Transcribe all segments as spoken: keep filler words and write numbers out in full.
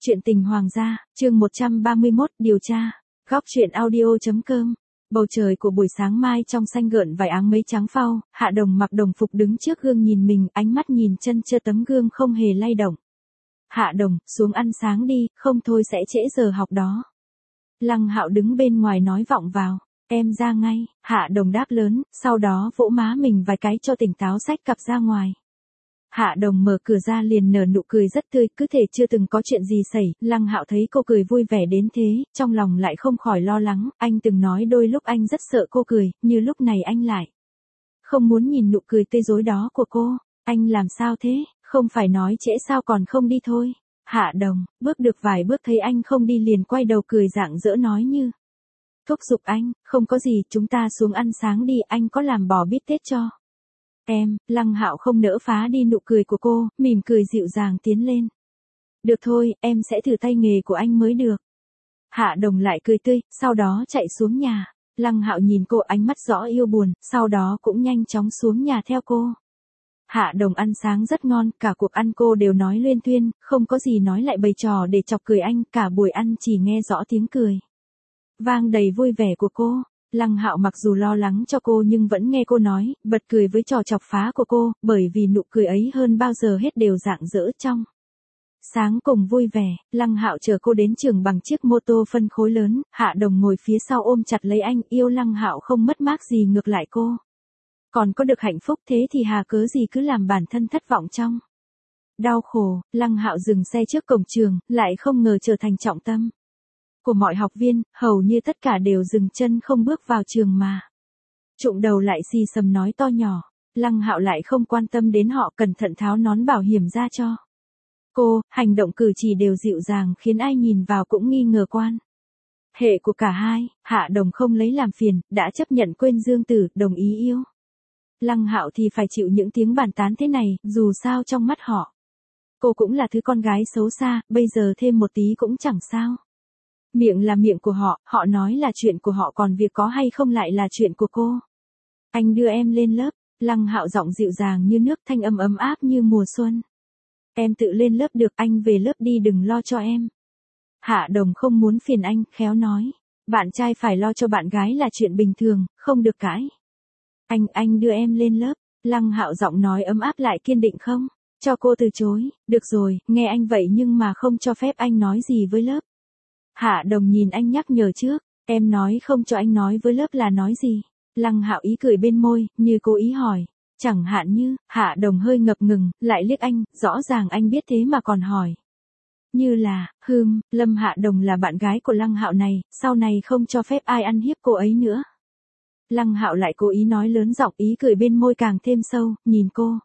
Chuyện tình hoàng gia, chương một trăm ba mươi mốt, điều tra. Góc truyện audio.com. Bầu trời của buổi sáng mai trong xanh gợn vài áng mây trắng phau, Hạ Đồng mặc đồng phục đứng trước gương nhìn mình, ánh mắt nhìn chân chơ tấm gương không hề lay động. Hạ Đồng, xuống ăn sáng đi, không thôi sẽ trễ giờ học đó. Lăng Hạo đứng bên ngoài nói vọng vào. Em ra ngay, Hạ Đồng đáp lớn, sau đó vỗ má mình vài cái cho tỉnh táo xách cặp ra ngoài. Hạ Đồng mở cửa ra liền nở nụ cười rất tươi, cứ thể chưa từng có chuyện gì xảy. Lăng Hạo thấy cô cười vui vẻ đến thế, trong lòng lại không khỏi lo lắng. Anh từng nói đôi lúc anh rất sợ cô cười, như lúc này anh lại không muốn nhìn nụ cười tươi rói đó của cô. Anh làm sao thế, không phải nói trễ sao còn không đi thôi. Hạ Đồng, bước được vài bước thấy anh không đi liền quay đầu cười rạng rỡ nói như thúc giục anh, không có gì, chúng ta xuống ăn sáng đi, anh có làm bò bít tết cho em. Lăng Hạo không nỡ phá đi nụ cười của cô, mỉm cười dịu dàng tiến lên. Được thôi, em sẽ thử tay nghề của anh mới được. Hạ Đồng lại cười tươi, sau đó chạy xuống nhà. Lăng Hạo nhìn cô ánh mắt rõ yêu buồn, sau đó cũng nhanh chóng xuống nhà theo cô. Hạ Đồng ăn sáng rất ngon, cả cuộc ăn cô đều nói luyên thuyên, không có gì nói lại bày trò để chọc cười anh, cả buổi ăn chỉ nghe rõ tiếng cười vang đầy vui vẻ của cô. Lăng Hạo mặc dù lo lắng cho cô nhưng vẫn nghe cô nói, bật cười với trò chọc phá của cô, bởi vì nụ cười ấy hơn bao giờ hết đều rạng rỡ trong sáng cùng vui vẻ. Lăng Hạo chờ cô đến trường bằng chiếc mô tô phân khối lớn, Hạ Đồng ngồi phía sau ôm chặt lấy anh, yêu Lăng Hạo không mất mát gì, ngược lại cô còn có được hạnh phúc, thế thì hà cớ gì cứ làm bản thân thất vọng trong đau khổ. Lăng Hạo dừng xe trước cổng trường, lại không ngờ trở thành trọng tâm của mọi học viên, hầu như tất cả đều dừng chân không bước vào trường mà trụm đầu lại xì xầm nói to nhỏ. Lăng Hạo lại không quan tâm đến họ, cẩn thận tháo nón bảo hiểm ra cho cô, hành động cử chỉ đều dịu dàng khiến ai nhìn vào cũng nghi ngờ quan hệ của cả hai. Hạ Đồng không lấy làm phiền, đã chấp nhận quên Dương Tử, đồng ý yêu Lăng Hạo thì phải chịu những tiếng bàn tán thế này, dù sao trong mắt họ cô cũng là thứ con gái xấu xa, bây giờ thêm một tí cũng chẳng sao. Miệng là miệng của họ, họ nói là chuyện của họ, còn việc có hay không lại là chuyện của cô. Anh đưa em lên lớp. Lăng Hạo giọng dịu dàng như nước, thanh âm ấm áp như mùa xuân. Em tự lên lớp được, anh về lớp đi, đừng lo cho em. Hạ Đồng không muốn phiền anh, khéo nói. Bạn trai phải lo cho bạn gái là chuyện bình thường, không được cãi. Anh, anh đưa em lên lớp. Lăng Hạo giọng nói ấm áp lại kiên định, không cho cô từ chối. Được rồi, nghe anh vậy nhưng mà không cho phép anh nói gì với lớp. Hạ Đồng nhìn anh nhắc nhở trước, em nói không cho anh nói với lớp là nói gì? Lăng Hạo ý cười bên môi, như cố ý hỏi, chẳng hạn như. Hạ Đồng hơi ngập ngừng, lại liếc anh, rõ ràng anh biết thế mà còn hỏi. Như là, hừm, Lâm Hạ Đồng là bạn gái của Lăng Hạo này, sau này không cho phép ai ăn hiếp cô ấy nữa. Lăng Hạo lại cố ý nói lớn giọng, ý cười bên môi càng thêm sâu, nhìn cô.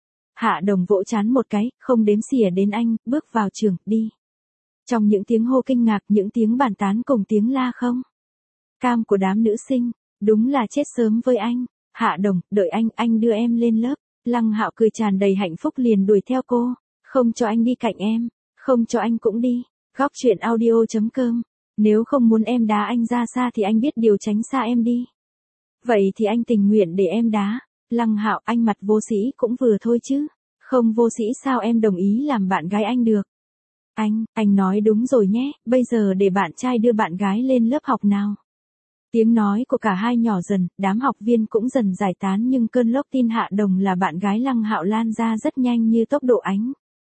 Hạ Đồng vỗ trán một cái, không đếm xỉa đến anh, bước vào trường, đi. Trong những tiếng hô kinh ngạc, những tiếng bàn tán cùng tiếng la không cam của đám nữ sinh, đúng là chết sớm với anh. Hạ Đồng, đợi anh, anh đưa em lên lớp. Lăng Hạo cười tràn đầy hạnh phúc liền đuổi theo cô, không cho anh đi cạnh em, không cho anh cũng đi. Góc truyện audio.com. Nếu không muốn em đá anh ra xa thì anh biết điều tránh xa em đi. Vậy thì anh tình nguyện để em đá. Lăng Hạo, anh mặt vô sĩ cũng vừa thôi chứ. Không vô sĩ sao em đồng ý làm bạn gái anh được? Anh, anh nói đúng rồi nhé, bây giờ để bạn trai đưa bạn gái lên lớp học nào. Tiếng nói của cả hai nhỏ dần, đám học viên cũng dần giải tán, nhưng cơn lốc tin Hạ Đồng là bạn gái Lăng Hạo lan ra rất nhanh như tốc độ ánh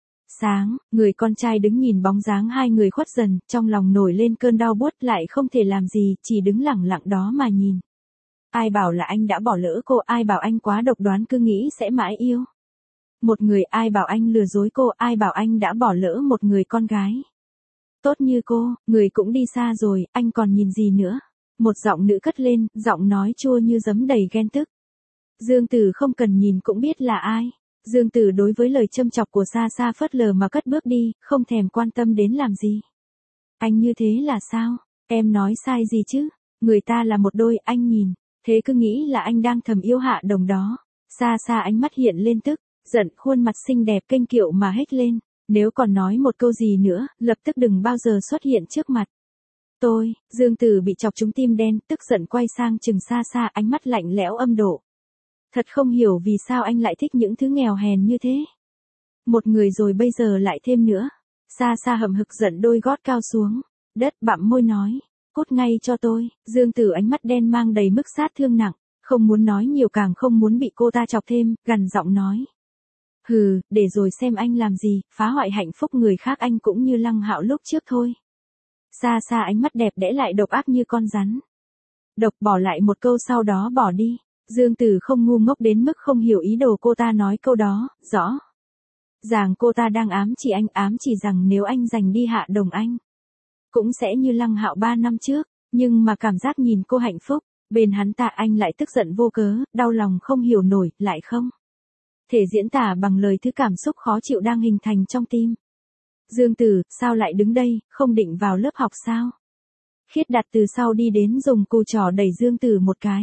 sáng. Người con trai đứng nhìn bóng dáng hai người khuất dần, trong lòng nổi lên cơn đau buốt, lại không thể làm gì, chỉ đứng lẳng lặng đó mà nhìn. Ai bảo là anh đã bỏ lỡ cô, ai bảo anh quá độc đoán cứ nghĩ sẽ mãi yêu một người, ai bảo anh lừa dối cô, ai bảo anh đã bỏ lỡ một người con gái tốt như cô. Người cũng đi xa rồi, anh còn nhìn gì nữa? Một giọng nữ cất lên, giọng nói chua như giấm đầy ghen tức. Dương Tử không cần nhìn cũng biết là ai. Dương Tử đối với lời châm chọc của Sa Sa phớt lờ mà cất bước đi, không thèm quan tâm đến làm gì. Anh như thế là sao? Em nói sai gì chứ? Người ta là một đôi, anh nhìn thế cứ nghĩ là anh đang thầm yêu Hạ Đồng đó. Sa Sa ánh mắt hiện lên tức giận, khuôn mặt xinh đẹp kênh kiệu mà hét lên. Nếu còn nói một câu gì nữa, lập tức đừng bao giờ xuất hiện trước mặt tôi. Dương Tử bị chọc trúng tim đen, tức giận quay sang chừng Sa Sa, ánh mắt lạnh lẽo âm độ. Thật không hiểu vì sao anh lại thích những thứ nghèo hèn như thế. Một người rồi bây giờ lại thêm nữa. Xa xa hậm hực giận đôi gót cao xuống, đất bặm môi nói, cút ngay cho tôi. Dương Tử ánh mắt đen mang đầy mức sát thương nặng, không muốn nói nhiều càng không muốn bị cô ta chọc thêm, gằn giọng nói. Hừ, để rồi xem anh làm gì, phá hoại hạnh phúc người khác anh cũng như Lăng Hạo lúc trước thôi. Xa xa ánh mắt đẹp đẽ lại độc ác như con rắn. Độc bỏ lại một câu sau đó bỏ đi. Dương Tử không ngu ngốc đến mức không hiểu ý đồ cô ta nói câu đó, rõ ràng cô ta đang ám chỉ anh, ám chỉ rằng nếu anh giành đi Hạ Đồng anh cũng sẽ như Lăng Hạo ba năm trước, nhưng mà cảm giác nhìn cô hạnh phúc, bên hắn ta anh lại tức giận vô cớ, đau lòng không hiểu nổi, lại không thể diễn tả bằng lời thứ cảm xúc khó chịu đang hình thành trong tim. Dương Tử, sao lại đứng đây, không định vào lớp học sao? Khiết Đạt từ sau đi đến dùng cù trỏ đẩy Dương Tử một cái.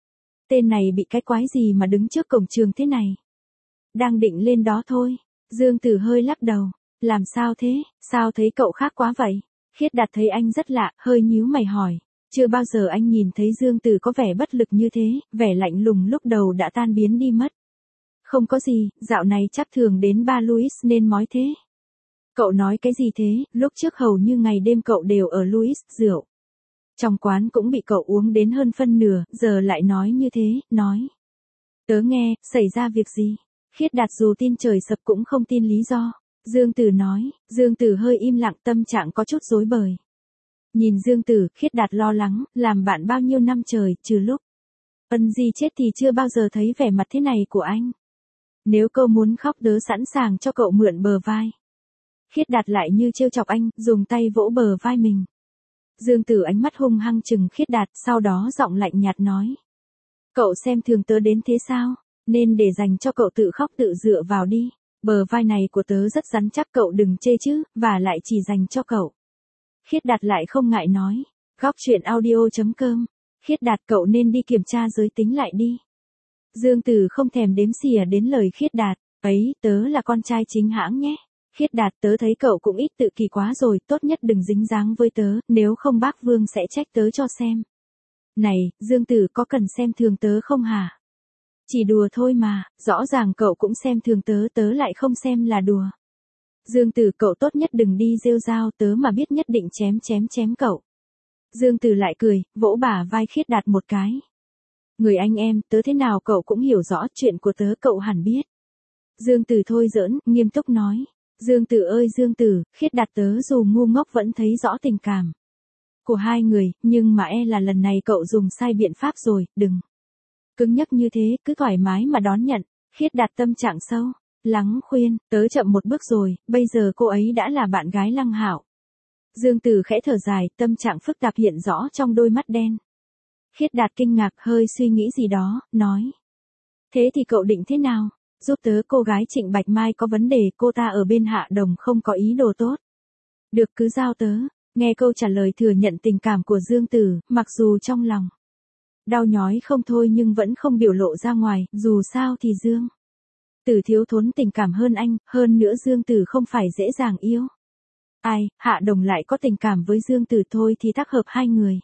Tên này bị cái quái gì mà đứng trước cổng trường thế này? Đang định lên đó thôi. Dương Tử hơi lắc đầu. Làm sao thế, sao thấy cậu khác quá vậy? Khiết Đạt thấy anh rất lạ, hơi nhíu mày hỏi. Chưa bao giờ anh nhìn thấy Dương Tử có vẻ bất lực như thế, vẻ lạnh lùng lúc đầu đã tan biến đi mất. Không có gì, dạo này chắc thường đến ba Louis nên mói thế. Cậu nói cái gì thế, lúc trước hầu như ngày đêm cậu đều ở Louis, rượu trong quán cũng bị cậu uống đến hơn phân nửa, giờ lại nói như thế, nói. Tớ nghe, xảy ra việc gì? Khiết Đạt dù tin trời sập cũng không tin lý do. Dương Tử nói, Dương Tử hơi im lặng, tâm trạng có chút rối bời. Nhìn Dương Tử, Khiết Đạt lo lắng, làm bạn bao nhiêu năm trời, trừ lúc Ân Di chết thì chưa bao giờ thấy vẻ mặt thế này của anh. Nếu cậu muốn khóc tớ sẵn sàng cho cậu mượn bờ vai. Khiết Đạt lại như trêu chọc anh, dùng tay vỗ bờ vai mình. Dương Tử ánh mắt hung hăng chừng Khiết Đạt, sau đó giọng lạnh nhạt nói. Cậu xem thường tớ đến thế sao, nên để dành cho cậu tự khóc tự dựa vào đi. Bờ vai này của tớ rất rắn chắc, cậu đừng chê chứ, và lại chỉ dành cho cậu. Khiết Đạt lại không ngại nói. Góc truyện audio chấm com. Khiết Đạt, cậu nên đi kiểm tra giới tính lại đi. Dương Tử không thèm đếm xỉa đến lời Khiết Đạt. Ấy, tớ là con trai chính hãng nhé. Khiết Đạt, tớ thấy cậu cũng ít tự kỷ quá rồi, tốt nhất đừng dính dáng với tớ, nếu không bác Vương sẽ trách tớ cho xem. Này, Dương Tử, có cần xem thường tớ không hả? Chỉ đùa thôi mà, rõ ràng cậu cũng xem thường tớ, tớ lại không xem là đùa. Dương Tử, cậu tốt nhất đừng đi rêu rao, tớ mà biết nhất định chém chém chém cậu. Dương Tử lại cười, vỗ bả vai Khiết Đạt một cái. Người anh em, tớ thế nào cậu cũng hiểu rõ, chuyện của tớ cậu hẳn biết. Dương Tử thôi giỡn, nghiêm túc nói. Dương Tử ơi Dương Tử, Khiết Đạt tớ dù ngu ngốc vẫn thấy rõ tình cảm của hai người, nhưng mà e là lần này cậu dùng sai biện pháp rồi, đừng cứng nhắc như thế, cứ thoải mái mà đón nhận. Khiết Đạt tâm trạng sâu lắng khuyên, tớ chậm một bước rồi, bây giờ cô ấy đã là bạn gái Lăng Hạo. Dương Tử khẽ thở dài, tâm trạng phức tạp hiện rõ trong đôi mắt đen. Khiết Đạt kinh ngạc, hơi suy nghĩ gì đó, nói. Thế thì cậu định thế nào? Giúp tớ, cô gái Trịnh Bạch Mai có vấn đề, cô ta ở bên Hạ Đồng không có ý đồ tốt. Được, cứ giao tớ. Nghe câu trả lời thừa nhận tình cảm của Dương Tử, mặc dù trong lòng đau nhói không thôi nhưng vẫn không biểu lộ ra ngoài, dù sao thì Dương Tử thiếu thốn tình cảm hơn anh, hơn nữa Dương Tử không phải dễ dàng yêu. Ai, Hạ Đồng lại có tình cảm với Dương Tử thôi thì tác hợp hai người.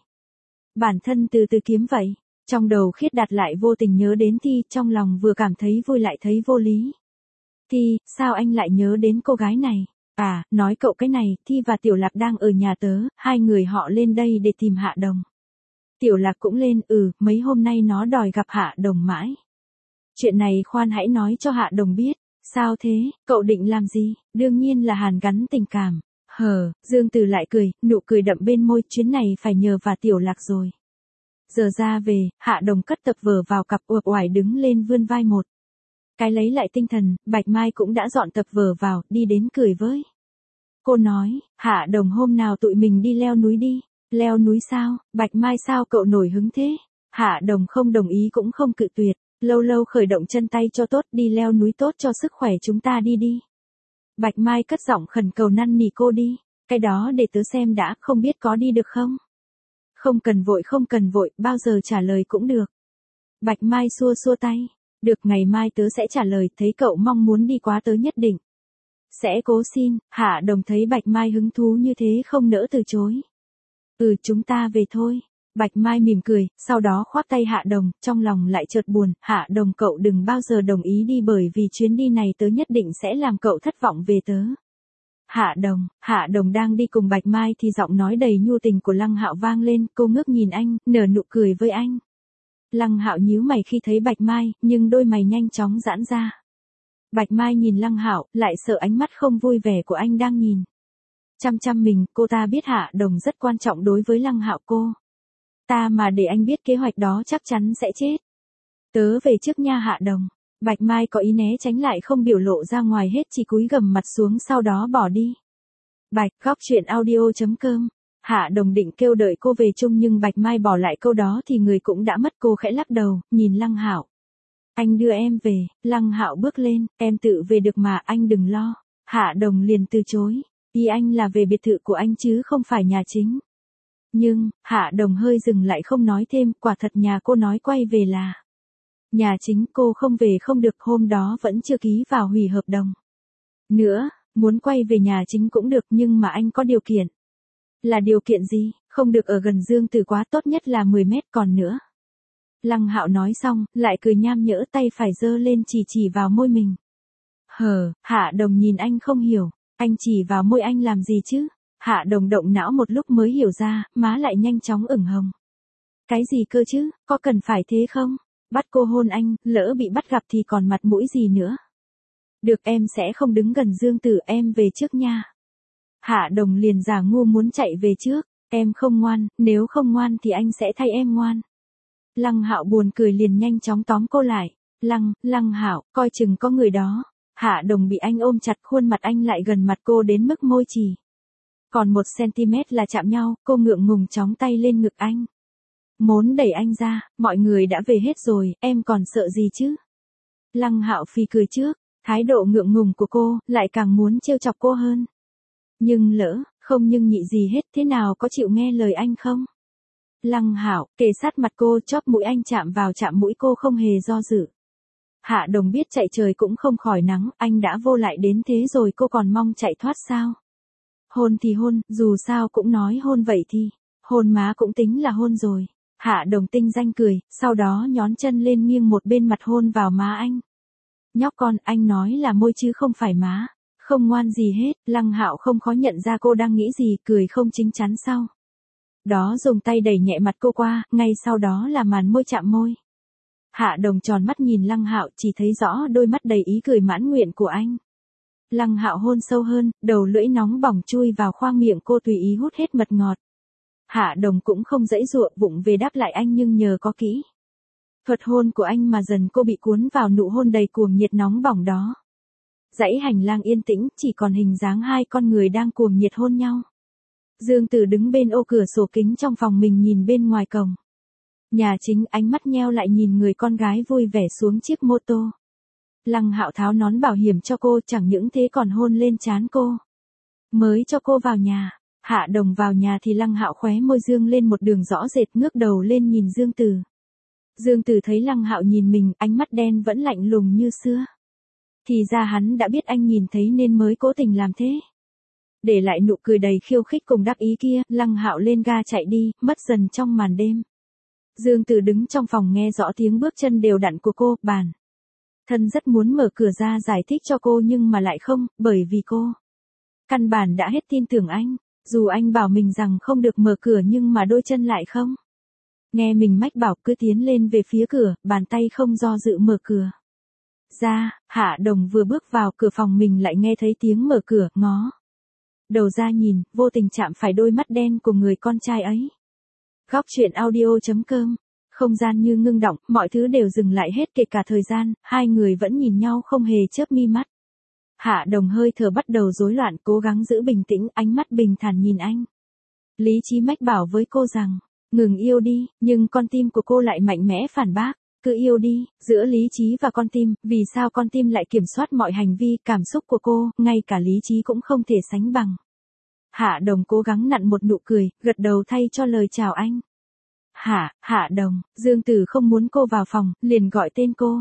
Bản thân từ từ kiếm vậy. Trong đầu Khiết Đạt lại vô tình nhớ đến Thi, trong lòng vừa cảm thấy vui lại thấy vô lý. Thi, sao anh lại nhớ đến cô gái này? À, nói cậu cái này, Thi và Tiểu Lạc đang ở nhà tớ, hai người họ lên đây để tìm Hạ Đồng. Tiểu Lạc cũng lên, ừ, mấy hôm nay nó đòi gặp Hạ Đồng mãi. Chuyện này khoan hãy nói cho Hạ Đồng biết. Sao thế, cậu định làm gì? Đương nhiên là hàn gắn tình cảm. Hờ, Dương Tử lại cười, nụ cười đậm bên môi, chuyến này phải nhờ và Tiểu Lạc rồi. Giờ ra về, Hạ Đồng cất tập vở vào cặp, uể oải đứng lên vươn vai một cái lấy lại tinh thần. Bạch Mai cũng đã dọn tập vở vào, đi đến cười với cô nói, Hạ Đồng hôm nào tụi mình đi leo núi đi. Leo núi sao? Bạch Mai, sao cậu nổi hứng thế? Hạ Đồng không đồng ý cũng không cự tuyệt, lâu lâu khởi động chân tay cho tốt, đi leo núi tốt cho sức khỏe chúng ta đi đi. Bạch Mai cất giọng khẩn cầu năn nỉ cô đi, cái đó để tớ xem đã, không biết có đi được không? Không cần vội, không cần vội, bao giờ trả lời cũng được. Bạch Mai xua xua tay. Được, ngày mai tớ sẽ trả lời, thấy cậu mong muốn đi quá tớ nhất định sẽ cố xin. Hạ Đồng thấy Bạch Mai hứng thú như thế không nỡ từ chối. Ừ, chúng ta về thôi. Bạch Mai mỉm cười, sau đó khoác tay Hạ Đồng, trong lòng lại chợt buồn. Hạ Đồng, cậu đừng bao giờ đồng ý đi, bởi vì chuyến đi này tớ nhất định sẽ làm cậu thất vọng về tớ. Hạ Đồng, Hạ Đồng đang đi cùng Bạch Mai thì giọng nói đầy nhu tình của Lăng Hạo vang lên, cô ngước nhìn anh, nở nụ cười với anh. Lăng Hạo nhíu mày khi thấy Bạch Mai, nhưng đôi mày nhanh chóng giãn ra. Bạch Mai nhìn Lăng Hạo, lại sợ ánh mắt không vui vẻ của anh đang nhìn chăm chăm mình, cô ta biết Hạ Đồng rất quan trọng đối với Lăng Hạo cô. Ta mà để anh biết kế hoạch đó chắc chắn sẽ chết. Tớ về trước nha Hạ Đồng. Bạch Mai có ý né tránh lại không biểu lộ ra ngoài hết, chỉ cúi gằm mặt xuống sau đó bỏ đi. Bạch, góc truyện audio chấm com. Hạ Đồng định kêu đợi cô về chung nhưng Bạch Mai bỏ lại câu đó thì người cũng đã mất, cô khẽ lắc đầu, nhìn Lăng Hạo. Anh đưa em về. Lăng Hạo bước lên, em tự về được mà, anh đừng lo. Hạ Đồng liền từ chối. Ý anh là về biệt thự của anh chứ không phải nhà chính. Nhưng, Hạ Đồng hơi dừng lại không nói thêm, quả thật nhà cô nói quay về là nhà chính, cô không về không được, hôm đó vẫn chưa ký vào hủy hợp đồng. Nữa, muốn quay về nhà chính cũng được nhưng mà anh có điều kiện. Là điều kiện gì? Không được ở gần Dương Tử quá, tốt nhất là mười mét, còn nữa. Lăng Hạo nói xong, lại cười nham nhỡ, tay phải giơ lên chỉ chỉ vào môi mình. Hờ, Hạ Đồng nhìn anh không hiểu, anh chỉ vào môi anh làm gì chứ? Hạ Đồng động não một lúc mới hiểu ra, má lại nhanh chóng ửng hồng. Cái gì cơ chứ, có cần phải thế không? Bắt cô hôn anh, lỡ bị bắt gặp thì còn mặt mũi gì nữa. Được, em sẽ không đứng gần Dương Tử, em về trước nha. Hạ Đồng liền giả ngu muốn chạy về trước, em không ngoan, nếu không ngoan thì anh sẽ thay em ngoan. Lăng Hạo buồn cười liền nhanh chóng tóm cô lại. Lăng, Lăng Hạo, coi chừng có người đó. Hạ Đồng bị anh ôm chặt, khuôn mặt anh lại gần mặt cô đến mức môi chỉ còn một xăng-ti-mét là chạm nhau, cô ngượng ngùng chóng tay lên ngực anh. Muốn đẩy anh ra, mọi người đã về hết rồi, em còn sợ gì chứ? Lăng Hạo phì cười trước, thái độ ngượng ngùng của cô, lại càng muốn trêu chọc cô hơn. Nhưng lỡ, không nhưng nhị gì hết, thế nào có chịu nghe lời anh không? Lăng Hạo, kề sát mặt cô, chóp mũi anh chạm vào chạm mũi cô không hề do dự. Hạ Đồng biết chạy trời cũng không khỏi nắng, anh đã vô lại đến thế rồi cô còn mong chạy thoát sao? Hôn thì hôn, dù sao cũng nói hôn vậy thì, hôn má cũng tính là hôn rồi. Hạ Đồng tinh danh cười, sau đó nhón chân lên nghiêng một bên mặt hôn vào má anh. Nhóc con, anh nói là môi chứ không phải má. Không ngoan gì hết, Lăng Hạo không khó nhận ra cô đang nghĩ gì, cười không chính chắn sau đó dùng tay đẩy nhẹ mặt cô qua, ngay sau đó là màn môi chạm môi. Hạ Đồng tròn mắt nhìn Lăng Hạo, chỉ thấy rõ đôi mắt đầy ý cười mãn nguyện của anh. Lăng Hạo hôn sâu hơn, đầu lưỡi nóng bỏng chui vào khoang miệng cô tùy ý hút hết mật ngọt. Hạ Đồng cũng không dãy dụa, vụng về đáp lại anh nhưng nhờ có kỹ thuật hôn của anh mà dần cô bị cuốn vào nụ hôn đầy cuồng nhiệt nóng bỏng đó. Dãy hành lang yên tĩnh, chỉ còn hình dáng hai con người đang cuồng nhiệt hôn nhau. Dương Tử đứng bên ô cửa sổ kính trong phòng mình nhìn bên ngoài cổng nhà chính, ánh mắt nheo lại nhìn người con gái vui vẻ xuống chiếc mô tô. Lăng Hạo tháo nón bảo hiểm cho cô, chẳng những thế còn hôn lên trán cô. Mới cho cô vào nhà. Hạ Đồng vào nhà thì Lăng Hạo khóe môi dương lên một đường rõ rệt, ngước đầu lên nhìn Dương Tử. Dương Tử thấy Lăng Hạo nhìn mình, ánh mắt đen vẫn lạnh lùng như xưa. Thì ra hắn đã biết anh nhìn thấy nên mới cố tình làm thế. Để lại nụ cười đầy khiêu khích cùng đắc ý kia, Lăng Hạo lên ga chạy đi, mất dần trong màn đêm. Dương Tử đứng trong phòng nghe rõ tiếng bước chân đều đặn của cô, bản thân rất muốn mở cửa ra giải thích cho cô nhưng mà lại không, bởi vì cô căn bản đã hết tin tưởng anh. Dù anh bảo mình rằng không được mở cửa nhưng mà đôi chân lại không nghe mình mách bảo, cứ tiến lên về phía cửa, bàn tay không do dự mở cửa ra. Hạ Đồng vừa bước vào cửa phòng mình lại nghe thấy tiếng mở cửa, ngó đầu ra nhìn, vô tình chạm phải đôi mắt đen của người con trai ấy. Góc truyện audio chấm com. Không gian như ngưng động, mọi thứ đều dừng lại hết, kể cả thời gian, hai người vẫn nhìn nhau không hề chớp mi mắt. Hạ Đồng hơi thở bắt đầu rối loạn, cố gắng giữ bình tĩnh, ánh mắt bình thản nhìn anh. Lý trí mách bảo với cô rằng, ngừng yêu đi, nhưng con tim của cô lại mạnh mẽ phản bác. Cứ yêu đi, giữa lý trí và con tim, vì sao con tim lại kiểm soát mọi hành vi, cảm xúc của cô, ngay cả lý trí cũng không thể sánh bằng. Hạ Đồng cố gắng nặn một nụ cười, gật đầu thay cho lời chào anh. Hạ, Hạ Đồng, Dương Tử không muốn cô vào phòng, liền gọi tên cô.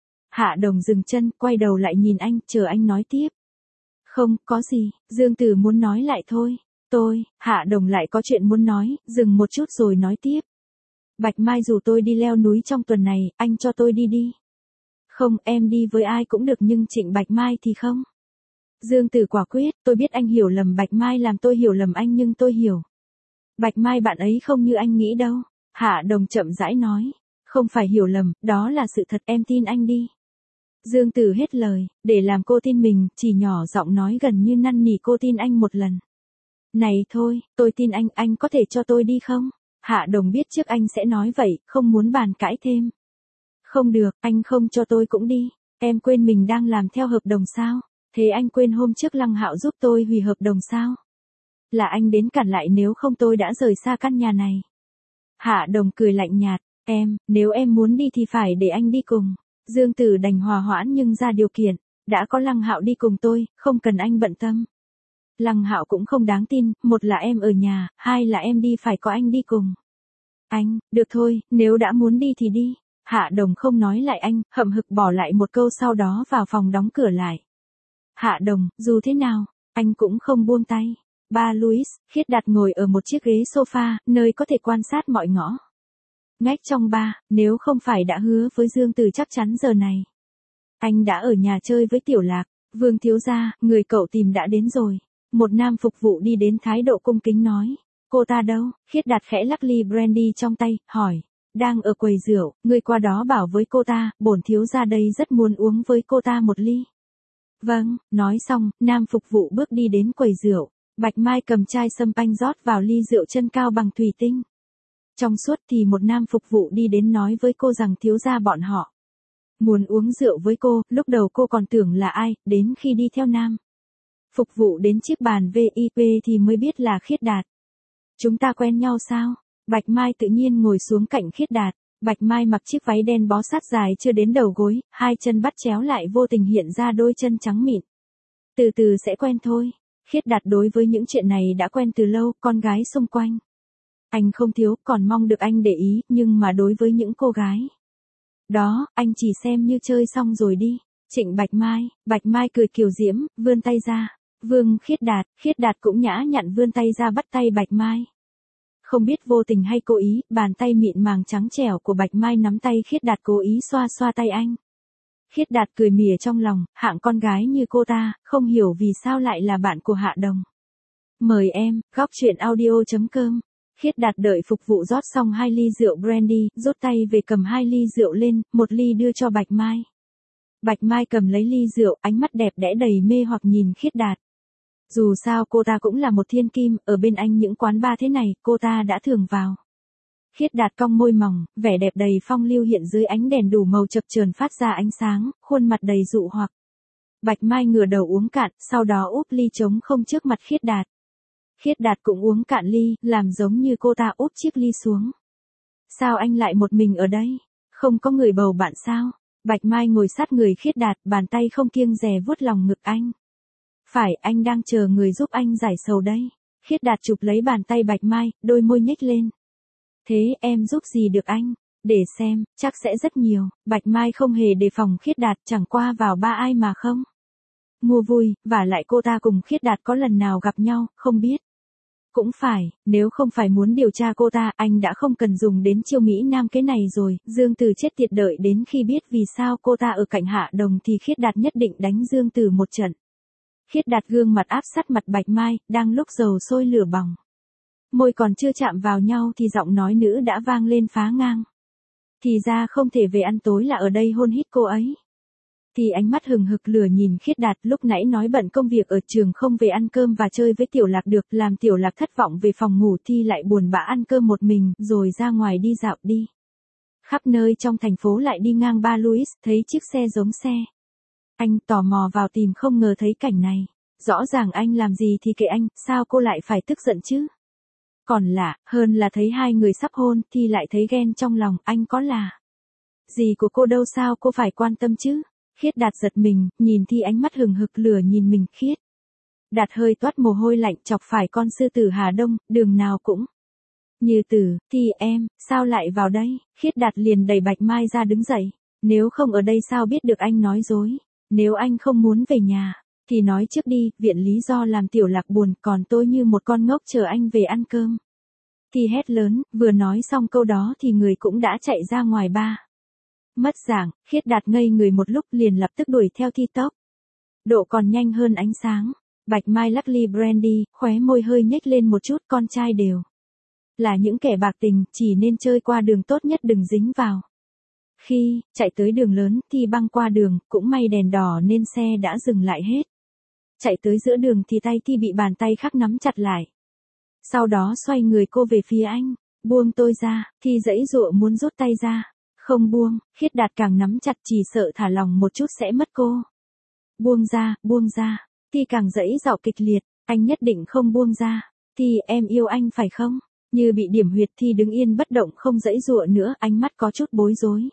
Hạ Đồng dừng chân, quay đầu lại nhìn anh, chờ anh nói tiếp. Không, có gì, Dương Tử muốn nói lại thôi. Tôi, Hạ Đồng lại có chuyện muốn nói, dừng một chút rồi nói tiếp. Bạch Mai rủ tôi đi leo núi trong tuần này, anh cho tôi đi đi. Không, em đi với ai cũng được nhưng Trịnh Bạch Mai thì không. Dương Tử quả quyết, tôi biết anh hiểu lầm Bạch Mai làm tôi hiểu lầm anh nhưng tôi hiểu. Bạch Mai bạn ấy không như anh nghĩ đâu. Hạ Đồng chậm rãi nói. Không phải hiểu lầm, đó là sự thật, em tin anh đi. Dương Tử hết lời, để làm cô tin mình, chỉ nhỏ giọng nói gần như năn nỉ cô tin anh một lần. Này thôi, tôi tin anh, anh có thể cho tôi đi không? Hạ Đồng biết trước anh sẽ nói vậy, không muốn bàn cãi thêm. Không được, anh không cho tôi cũng đi. Em quên mình đang làm theo hợp đồng sao? Thế anh quên hôm trước Lăng Hạo giúp tôi hủy hợp đồng sao? Là anh đến cản lại, nếu không tôi đã rời xa căn nhà này. Hạ Đồng cười lạnh nhạt, em, nếu em muốn đi thì phải để anh đi cùng. Dương Tử đành hòa hoãn nhưng ra điều kiện, đã có Lăng Hạo đi cùng tôi, không cần anh bận tâm. Lăng Hạo cũng không đáng tin, một là em ở nhà, hai là em đi phải có anh đi cùng. Anh, được thôi, nếu đã muốn đi thì đi. Hạ Đồng không nói lại anh, hậm hực bỏ lại một câu sau đó vào phòng đóng cửa lại. Hạ Đồng, dù thế nào, anh cũng không buông tay. Ba Louis, Khiết Đạt ngồi ở một chiếc ghế sofa, nơi có thể quan sát mọi ngõ. Ngách trong ba, nếu không phải đã hứa với Dương Tử chắc chắn giờ này. Anh đã ở nhà chơi với Tiểu Lạc. Vương thiếu gia, người cậu tìm đã đến rồi. Một nam phục vụ đi đến thái độ cung kính nói. Cô ta đâu? Khiết Đạt khẽ lắc ly brandy trong tay, hỏi. Đang ở quầy rượu, người qua đó bảo với cô ta, bổn thiếu gia đây rất muốn uống với cô ta một ly. Vâng, nói xong, nam phục vụ bước đi đến quầy rượu. Bạch Mai cầm chai sâm panh rót vào ly rượu chân cao bằng thủy tinh. Trong suốt thì một nam phục vụ đi đến nói với cô rằng thiếu gia bọn họ muốn uống rượu với cô, lúc đầu cô còn tưởng là ai, đến khi đi theo nam phục vụ đến chiếc bàn vê i pê thì mới biết là Khiết Đạt. Chúng ta quen nhau sao? Bạch Mai tự nhiên ngồi xuống cạnh Khiết Đạt. Bạch Mai mặc chiếc váy đen bó sát dài chưa đến đầu gối, hai chân bắt chéo lại vô tình hiện ra đôi chân trắng mịn. Từ từ sẽ quen thôi. Khiết Đạt đối với những chuyện này đã quen từ lâu, con gái xung quanh. Anh không thiếu, còn mong được anh để ý, nhưng mà đối với những cô gái đó, anh chỉ xem như chơi xong rồi đi. Trịnh Bạch Mai, Bạch Mai cười kiều diễm, vươn tay ra. Vương Khiết Đạt, Khiết Đạt cũng nhã nhặn vươn tay ra bắt tay Bạch Mai. Không biết vô tình hay cố ý, bàn tay mịn màng trắng trẻo của Bạch Mai nắm tay Khiết Đạt cố ý xoa xoa tay anh. Khiết Đạt cười mỉa trong lòng, hạng con gái như cô ta, không hiểu vì sao lại là bạn của Hạ Đồng. Mời em, góc truyện audio chấm com. Khiết Đạt đợi phục vụ rót xong hai ly rượu brandy, rút tay về cầm hai ly rượu lên, một ly đưa cho Bạch Mai. Bạch Mai cầm lấy ly rượu, ánh mắt đẹp đẽ đầy mê hoặc nhìn Khiết Đạt. Dù sao cô ta cũng là một thiên kim, ở bên anh những quán bar thế này, cô ta đã thường vào. Khiết Đạt cong môi mỏng, vẻ đẹp đầy phong lưu hiện dưới ánh đèn đủ màu chập chờn phát ra ánh sáng, khuôn mặt đầy dụ hoặc. Bạch Mai ngửa đầu uống cạn, sau đó úp ly trống không trước mặt Khiết Đạt. Khiết Đạt cũng uống cạn ly, làm giống như cô ta úp chiếc ly xuống. Sao anh lại một mình ở đây? Không có người bầu bạn sao? Bạch Mai ngồi sát người Khiết Đạt, bàn tay không kiêng dè vuốt lòng ngực anh. Phải, anh đang chờ người giúp anh giải sầu đây. Khiết Đạt chụp lấy bàn tay Bạch Mai, đôi môi nhếch lên. Thế em giúp gì được anh? Để xem, chắc sẽ rất nhiều. Bạch Mai không hề đề phòng Khiết Đạt, chẳng qua vào ba ai mà không. Mua vui, và lại cô ta cùng Khiết Đạt có lần nào gặp nhau, không biết. Cũng phải, nếu không phải muốn điều tra cô ta, anh đã không cần dùng đến chiêu Mỹ Nam cái này rồi. Dương Tử chết tiệt, đợi đến khi biết vì sao cô ta ở cạnh Hạ Đồng thì Khiết Đạt nhất định đánh Dương Tử một trận. Khiết Đạt gương mặt áp sát mặt Bạch Mai, đang lúc dầu sôi lửa bỏng. Môi còn chưa chạm vào nhau thì giọng nói nữ đã vang lên phá ngang. Thì ra không thể về ăn tối là ở đây hôn hít cô ấy. Thì ánh mắt hừng hực lửa nhìn Khiết Đạt, lúc nãy nói bận công việc ở trường không về ăn cơm và chơi với Tiểu Lạc được, làm Tiểu Lạc thất vọng về phòng ngủ thì lại buồn bã ăn cơm một mình, rồi ra ngoài đi dạo đi. Khắp nơi trong thành phố lại đi ngang ba Louis, thấy chiếc xe giống xe. Anh tò mò vào tìm không ngờ thấy cảnh này. Rõ ràng anh làm gì thì kệ anh, sao cô lại phải tức giận chứ? Còn lạ, hơn là thấy hai người sắp hôn thì lại thấy ghen trong lòng, anh có là gì của cô đâu, sao cô phải quan tâm chứ? Khiết Đạt giật mình, nhìn Thi ánh mắt hừng hực lửa nhìn mình. Khiết Đạt hơi toát mồ hôi lạnh, chọc phải con sư tử Hà Đông, đường nào cũng như tử. Thi em, sao lại vào đây? Khiết Đạt liền đẩy Bạch Mai ra đứng dậy. Nếu không ở đây sao biết được anh nói dối? Nếu anh không muốn về nhà thì nói trước đi, viện lý do làm Tiểu Lạc buồn, còn tôi như một con ngốc chờ anh về ăn cơm. Thì hét lớn, vừa nói xong câu đó thì người cũng đã chạy ra ngoài ba. Mất dạng, Khiết Đạt ngây người một lúc liền lập tức đuổi theo Thi tốc. độ còn nhanh hơn ánh sáng. Bạch Mai lắc ly brandy, khóe môi hơi nhếch lên một chút, con trai đều là những kẻ bạc tình, chỉ nên chơi qua đường tốt nhất đừng dính vào. Khi chạy tới đường lớn thì băng qua đường, cũng may đèn đỏ nên xe đã dừng lại hết. Chạy tới giữa đường thì tay Thi bị bàn tay khác nắm chặt lại. Sau đó xoay người cô về phía anh, buông tôi ra, Thi giãy giụa muốn rút tay ra. Không buông, Khiết Đạt càng nắm chặt chỉ sợ thả lòng một chút sẽ mất cô. Buông ra, buông ra, Thi càng giãy giụa kịch liệt, anh nhất định không buông ra. Thi, em yêu anh phải không? Như bị điểm huyệt Thi đứng yên bất động không giãy giụa nữa, ánh mắt có chút bối rối.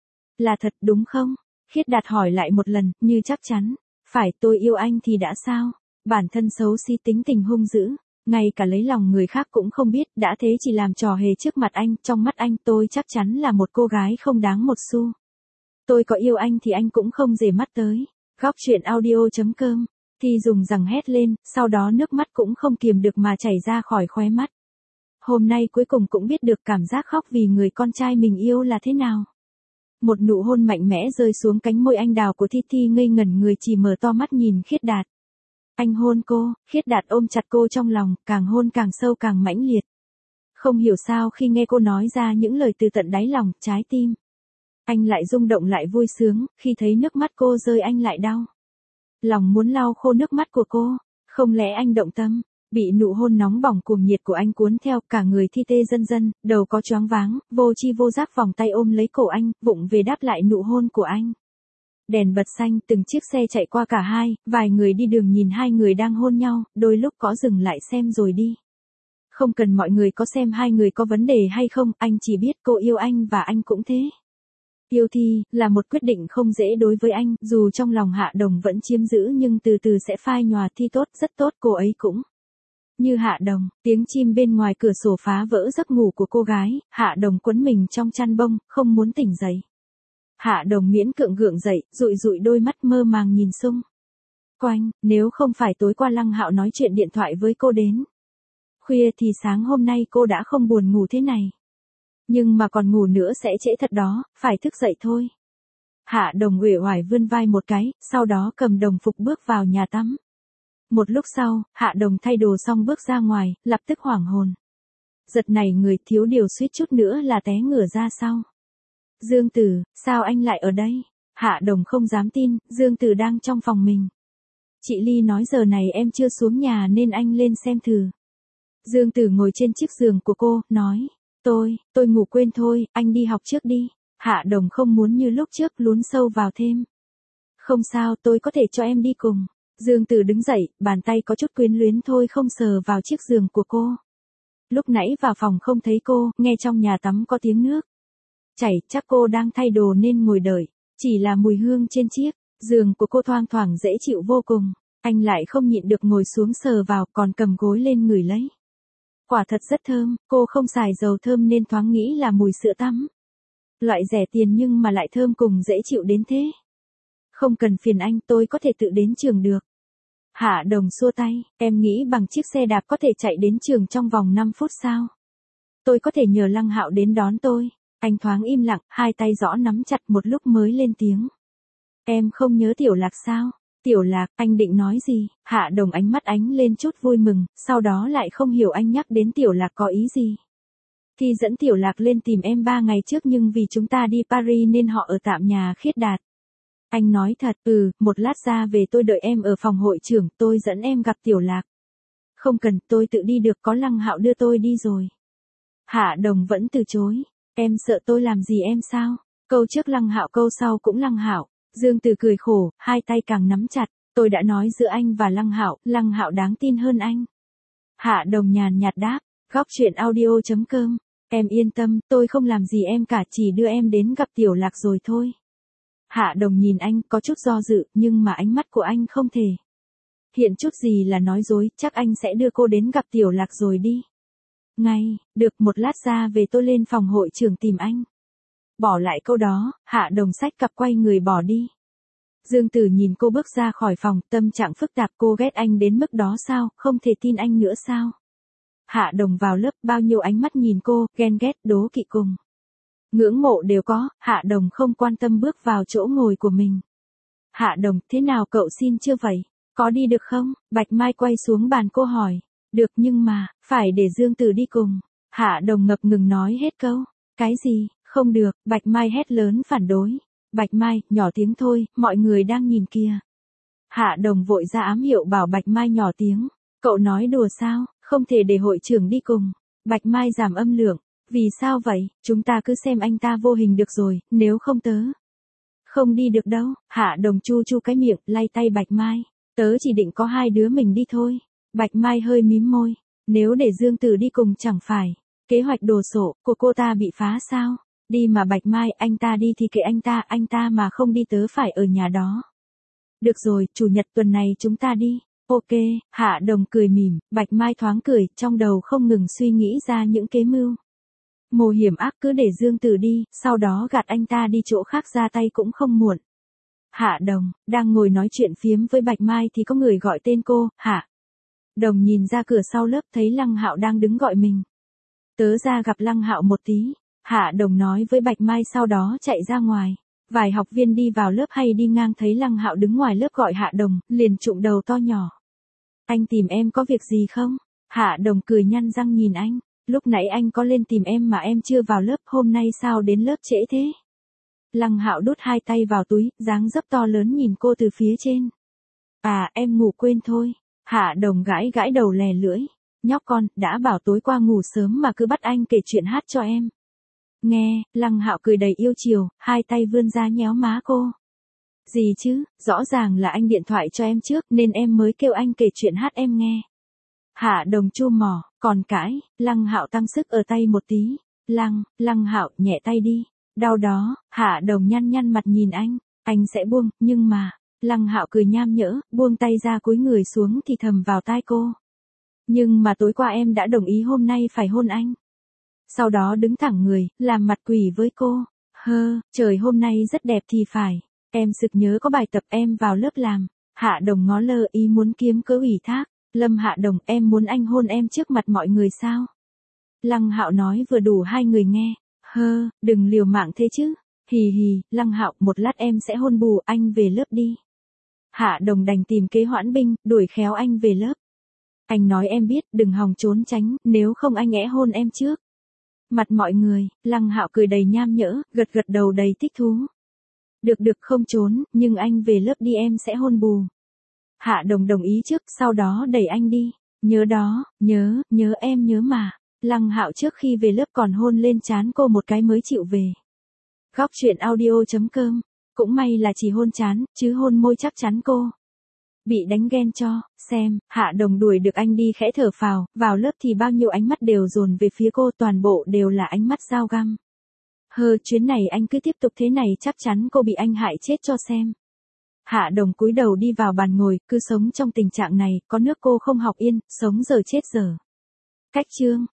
Là thật đúng không? Khiết Đạt hỏi lại một lần, như chắc chắn. Phải, tôi yêu anh thì đã sao? Bản thân xấu xí tính tình hung dữ, ngay cả lấy lòng người khác cũng không biết, đã thế chỉ làm trò hề trước mặt anh, trong mắt anh tôi chắc chắn là một cô gái không đáng một xu. Tôi có yêu anh thì anh cũng không dè mắt tới. Góc truyện audio chấm com. Thi dùng rằng hét lên, sau đó nước mắt cũng không kiềm được mà chảy ra khỏi khóe mắt. Hôm nay cuối cùng cũng biết được cảm giác khóc vì người con trai mình yêu là thế nào. Một nụ hôn mạnh mẽ rơi xuống cánh môi anh đào của Thi. Thi ngây ngẩn người chỉ mở to mắt nhìn Khiết Đạt. Anh hôn cô, Khiết Đạt ôm chặt cô trong lòng, càng hôn càng sâu càng mãnh liệt. Không hiểu sao khi nghe cô nói ra những lời từ tận đáy lòng, trái tim anh lại rung động lại vui sướng, khi thấy nước mắt cô rơi anh lại đau. Lòng muốn lau khô nước mắt của cô, không lẽ anh động tâm, bị nụ hôn nóng bỏng cuồng nhiệt của anh cuốn theo, cả người Thi tê dần dần, đầu có choáng váng, vô chi vô giác vòng tay ôm lấy cổ anh, vụng về đáp lại nụ hôn của anh. Đèn bật xanh, từng chiếc xe chạy qua cả hai, vài người đi đường nhìn hai người đang hôn nhau, đôi lúc có dừng lại xem rồi đi. Không cần mọi người có xem hai người có vấn đề hay không, anh chỉ biết cô yêu anh và anh cũng thế. Yêu Thi, là một quyết định không dễ đối với anh, dù trong lòng Hạ Đồng vẫn chiếm giữ nhưng từ từ sẽ phai nhòa. Thi tốt, rất tốt, cô ấy cũng như Hạ Đồng. Tiếng chim bên ngoài cửa sổ phá vỡ giấc ngủ của cô gái, Hạ Đồng quấn mình trong chăn bông, không muốn tỉnh dậy. Hạ Đồng miễn cưỡng gượng dậy, dụi dụi đôi mắt mơ màng nhìn xung quanh, nếu không phải tối qua Lăng Hạo nói chuyện điện thoại với cô đến khuya thì sáng hôm nay cô đã không buồn ngủ thế này. Nhưng mà còn ngủ nữa sẽ trễ thật đó, phải thức dậy thôi. Hạ Đồng uể oải vươn vai một cái, sau đó cầm đồng phục bước vào nhà tắm. Một lúc sau, Hạ Đồng thay đồ xong bước ra ngoài, lập tức hoảng hồn. Giật nảy người, thiếu điều suýt chút nữa là té ngửa ra sau. Dương Tử, sao anh lại ở đây? Hạ Đồng không dám tin, Dương Tử đang trong phòng mình. Chị Ly nói giờ này em chưa xuống nhà nên anh lên xem thử. Dương Tử ngồi trên chiếc giường của cô, nói. Tôi, tôi ngủ quên thôi, anh đi học trước đi. Hạ Đồng không muốn như lúc trước lún sâu vào thêm. Không sao, tôi có thể cho em đi cùng. Dương Tử đứng dậy, bàn tay có chút quyến luyến thôi không sờ vào chiếc giường của cô. Lúc nãy vào phòng không thấy cô, nghe trong nhà tắm có tiếng nước chảy, chắc cô đang thay đồ nên ngồi đợi. Chỉ là mùi hương trên chiếc giường của cô thoang thoảng dễ chịu vô cùng. Anh lại không nhịn được ngồi xuống sờ vào, còn cầm gối lên ngửi lấy. Quả thật rất thơm, cô không xài dầu thơm nên thoáng nghĩ là mùi sữa tắm. Loại rẻ tiền nhưng mà lại thơm cùng dễ chịu đến thế. Không cần phiền anh, tôi có thể tự đến trường được. Hạ Đồng xua tay, em nghĩ bằng chiếc xe đạp có thể chạy đến trường trong vòng năm phút sao? Tôi có thể nhờ Lăng Hạo đến đón tôi. Anh thoáng im lặng, hai tay rõ nắm chặt một lúc mới lên tiếng. Em không nhớ Tiểu Lạc sao? Tiểu Lạc, anh định nói gì? Hạ Đồng ánh mắt ánh lên chút vui mừng, sau đó lại không hiểu anh nhắc đến Tiểu Lạc có ý gì. Thì dẫn Tiểu Lạc lên tìm em ba ngày trước nhưng vì chúng ta đi Paris nên họ ở tạm nhà Khiết Đạt. Anh nói thật, ừ, một lát ra về tôi đợi em ở phòng hội trưởng, tôi dẫn em gặp Tiểu Lạc. Không cần, tôi tự đi được, có Lăng Hạo đưa tôi đi rồi. Hạ Đồng vẫn từ chối. Em sợ tôi làm gì em sao? Câu trước Lăng Hạo câu sau cũng Lăng Hạo. Dương Từ cười khổ, hai tay càng nắm chặt. Tôi đã nói giữa anh và Lăng Hạo, Lăng Hạo đáng tin hơn anh. Hạ Đồng nhàn nhạt đáp. Góc truyện audio chấm com. Em yên tâm, tôi không làm gì em cả, chỉ đưa em đến gặp Tiểu Lạc rồi thôi. Hạ Đồng nhìn anh có chút do dự, nhưng mà ánh mắt của anh không thể hiện chút gì là nói dối, chắc anh sẽ đưa cô đến gặp Tiểu Lạc rồi đi. Ngay, được, một lát ra về tôi lên phòng hội trưởng tìm anh. Bỏ lại câu đó, Hạ Đồng xách cặp quay người bỏ đi. Dương Tử nhìn cô bước ra khỏi phòng, tâm trạng phức tạp, cô ghét anh đến mức đó sao, không thể tin anh nữa sao? Hạ Đồng vào lớp, bao nhiêu ánh mắt nhìn cô, ghen ghét, đố kỵ cùng ngưỡng mộ đều có, Hạ Đồng không quan tâm bước vào chỗ ngồi của mình. Hạ Đồng, thế nào cậu xin chưa vậy? Có đi được không? Bạch Mai quay xuống bàn cô hỏi. Được nhưng mà, phải để Dương Tử đi cùng. Hạ Đồng ngập ngừng nói hết câu. Cái gì, không được, Bạch Mai hét lớn phản đối. Bạch Mai, nhỏ tiếng thôi, mọi người đang nhìn kìa. Hạ Đồng vội ra ám hiệu bảo Bạch Mai nhỏ tiếng. Cậu nói đùa sao, không thể để hội trưởng đi cùng. Bạch Mai giảm âm lượng. Vì sao vậy, chúng ta cứ xem anh ta vô hình được rồi, nếu không tớ. Không đi được đâu, Hạ Đồng chu chu cái miệng, lay tay Bạch Mai. Tớ chỉ định có hai đứa mình đi thôi. Bạch Mai hơi mím môi. Nếu để Dương Tử đi cùng chẳng phải. Kế hoạch đồ sộ của cô ta bị phá sao? Đi mà Bạch Mai, anh ta đi thì kệ anh ta, anh ta mà không đi tớ phải ở nhà đó. Được rồi, chủ nhật tuần này chúng ta đi. Ok, Hạ Đồng cười mỉm, Bạch Mai thoáng cười, trong đầu không ngừng suy nghĩ ra những kế mưu. Mồ hiểm ác cứ để Dương Tử đi, sau đó gạt anh ta đi chỗ khác ra tay cũng không muộn. Hạ Đồng, đang ngồi nói chuyện phiếm với Bạch Mai thì có người gọi tên cô, Hạ Đồng nhìn ra cửa sau lớp thấy Lăng Hạo đang đứng gọi mình. Tớ ra gặp Lăng Hạo một tí, Hạ Đồng nói với Bạch Mai sau đó chạy ra ngoài. Vài học viên đi vào lớp hay đi ngang thấy Lăng Hạo đứng ngoài lớp gọi Hạ Đồng, liền trụng đầu to nhỏ. Anh tìm em có việc gì không? Hạ Đồng cười nhăn răng nhìn anh. Lúc nãy anh có lên tìm em mà em chưa vào lớp, hôm nay sao đến lớp trễ thế? Lăng Hạo đút hai tay vào túi, dáng dấp to lớn nhìn cô từ phía trên. À, em ngủ quên thôi. Hạ Đồng gãi gãi đầu lè lưỡi. Nhóc con, đã bảo tối qua ngủ sớm mà cứ bắt anh kể chuyện hát cho em. Nghe, Lăng Hạo cười đầy yêu chiều, hai tay vươn ra nhéo má cô. Gì chứ, rõ ràng là anh điện thoại cho em trước nên em mới kêu anh kể chuyện hát em nghe. Hạ Đồng chu mỏ, còn cãi, Lăng Hạo tăng sức ở tay một tí. Lăng, Lăng Hạo, nhẹ tay đi. Đau đó, Hạ Đồng nhăn nhăn mặt nhìn anh, anh sẽ buông, nhưng mà, Lăng Hạo cười nham nhỡ, buông tay ra cúi người xuống thì thầm vào tai cô. Nhưng mà tối qua em đã đồng ý hôm nay phải hôn anh. Sau đó đứng thẳng người, làm mặt quỷ với cô. Hơ, trời hôm nay rất đẹp thì phải. Em sực nhớ có bài tập em vào lớp làm. Hạ Đồng ngó lơ ý muốn kiếm cớ ủy thác. Lâm Hạ Đồng, em muốn anh hôn em trước mặt mọi người sao? Lăng Hạo nói vừa đủ hai người nghe. Hơ, đừng liều mạng thế chứ. Hì hì, Lăng Hạo, một lát em sẽ hôn bù anh về lớp đi. Hạ Đồng đành tìm kế hoãn binh, đuổi khéo anh về lớp. Anh nói em biết, đừng hòng trốn tránh, nếu không anh ẽ hôn em trước. Mặt mọi người, Lăng Hạo cười đầy nham nhỡ, gật gật đầu đầy thích thú. Được được không trốn, nhưng anh về lớp đi em sẽ hôn bù. Hạ Đồng đồng ý trước, sau đó đẩy anh đi. Nhớ đó, nhớ, nhớ em nhớ mà. Lăng Hạo trước khi về lớp còn hôn lên trán cô một cái mới chịu về. Góc truyện audio chấm com. Cũng may là chỉ hôn trán, chứ hôn môi chắc chắn cô bị đánh ghen cho, xem, Hạ Đồng đuổi được anh đi khẽ thở phào, vào lớp thì bao nhiêu ánh mắt đều dồn về phía cô, toàn bộ đều là ánh mắt dao găm. Hơ, chuyến này anh cứ tiếp tục thế này chắc chắn cô bị anh hại chết cho xem. Hạ Đồng cúi đầu đi vào bàn ngồi, cứ sống trong tình trạng này, có nước cô không học yên, sống giờ chết giờ. Cách chương.